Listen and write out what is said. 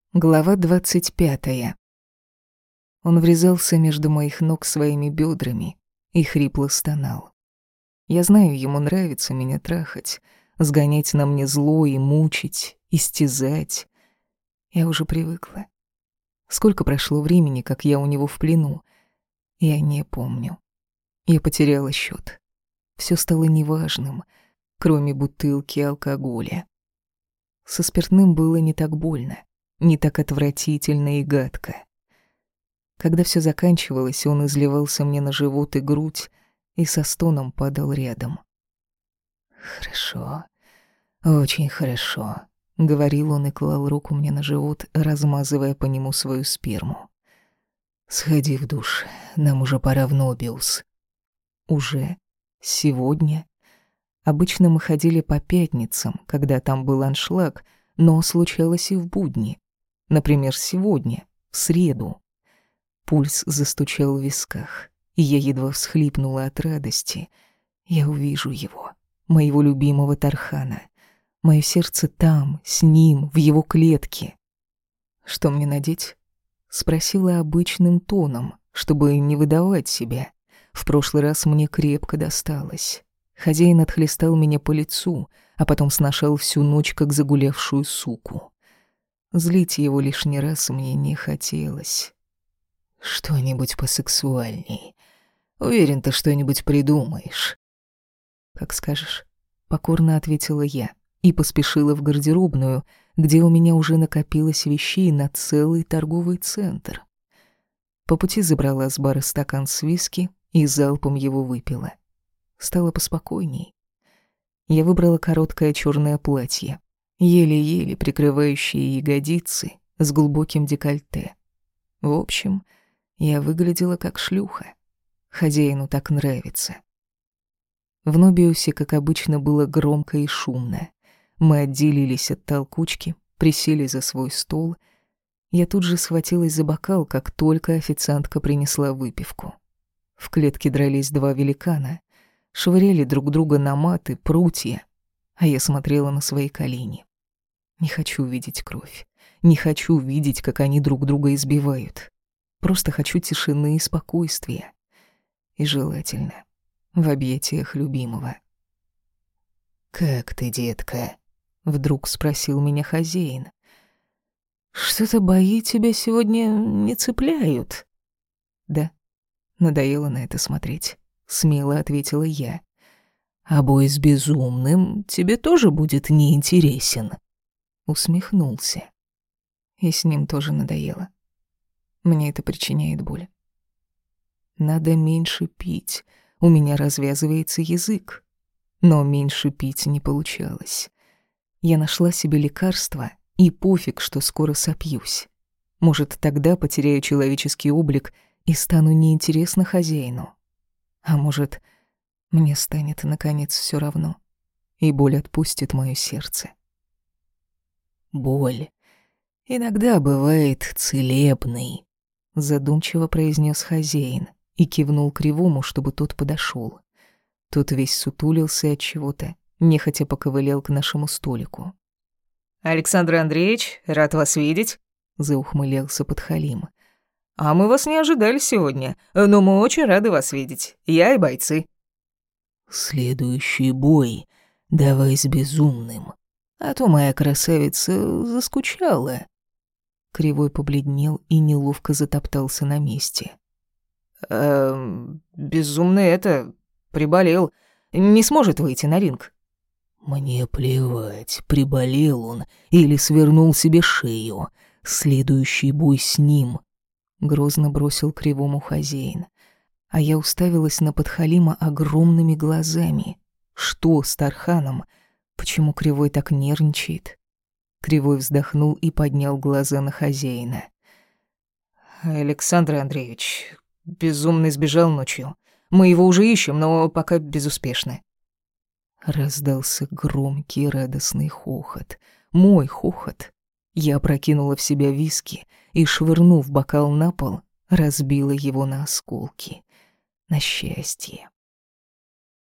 Глава 25. Он врезался между моих ног своими бедрами и хрипло стонал. Я знаю, ему нравится меня трахать, сгонять на мне зло и мучить, истязать. Я уже привыкла. Сколько прошло времени, как я у него в плену? Я не помню. Я потеряла счет. Все стало неважным, кроме бутылки алкоголя. Со спиртным было не так больно. Не так отвратительно и гадко. Когда все заканчивалось, он изливался мне на живот и грудь и со стоном падал рядом. «Хорошо, очень хорошо», — говорил он и клал руку мне на живот, размазывая по нему свою сперму. «Сходи в душ, нам уже пора в Нобиус». «Уже? Сегодня?» Обычно мы ходили по пятницам, когда там был аншлаг, но случалось и в будни. Например, сегодня, в среду. Пульс застучал в висках, и я едва всхлипнула от радости. Я увижу его, моего любимого Тархана. Моё сердце там, с ним, в его клетке. «Что мне надеть?» — спросила обычным тоном, чтобы не выдавать себя. В прошлый раз мне крепко досталось. Хозяин отхлестал меня по лицу, а потом сношал всю ночь, как загулявшую суку. Злить его лишний раз мне не хотелось. «Что-нибудь посексуальней. Уверен, ты что-нибудь придумаешь». «Как скажешь», — покорно ответила я и поспешила в гардеробную, где у меня уже накопилось вещей на целый торговый центр. По пути забрала с бара стакан с виски и залпом его выпила. Стало поспокойней. Я выбрала короткое черное платье, еле-еле прикрывающие ягодицы с глубоким декольте. В общем, я выглядела как шлюха. Хозяину так нравится. В Нобиусе, как обычно, было громко и шумно. Мы отделились от толкучки, присели за свой стол. Я тут же схватилась за бокал, как только официантка принесла выпивку. В клетке дрались два великана, швыряли друг друга на маты, прутья, а я смотрела на свои колени. Не хочу видеть кровь. Не хочу видеть, как они друг друга избивают. Просто хочу тишины и спокойствия. И желательно в объятиях любимого. «Как ты, детка?» — вдруг спросил меня хозяин. «Что-то бои тебя сегодня не цепляют?» «Да, надоело на это смотреть», — смело ответила я. «А бой с безумным тебе тоже будет неинтересен?» Усмехнулся. И с ним тоже надоело. Мне это причиняет боль. Надо меньше пить. У меня развязывается язык. Но меньше пить не получалось. Я нашла себе лекарство, и пофиг, что скоро сопьюсь. Может, тогда потеряю человеческий облик и стану неинтересна хозяину. А может, мне станет, наконец, всё равно, и боль отпустит моё сердце. «Боль иногда бывает целебной», — задумчиво произнес хозяин и кивнул Кривому, чтобы тот подошел. Тот весь сутулился от чего-то, нехотя поковылял к нашему столику. «Александр Андреевич, рад вас видеть», — заухмылялся подхалим. «А мы вас не ожидали сегодня, но мы очень рады вас видеть, я и бойцы». «Следующий бой давай с безумным, а то моя красавица заскучала». Кривой побледнел и неловко затоптался на месте. Безумный приболел, не сможет выйти на ринг». «Мне плевать, приболел он или свернул себе шею. Следующий бой с ним», — грозно бросил Кривому хозяин. А я уставилась на подхалима огромными глазами. Что с Тарханом? Почему Кривой так нервничает? Кривой вздохнул и поднял глаза на хозяина. «Александр Андреевич, безумный сбежал ночью. Мы его уже ищем, но пока безуспешно». Раздался громкий радостный хохот. Мой хохот. Я опрокинула в себя виски и, швырнув бокал на пол, разбила его на осколки. На счастье.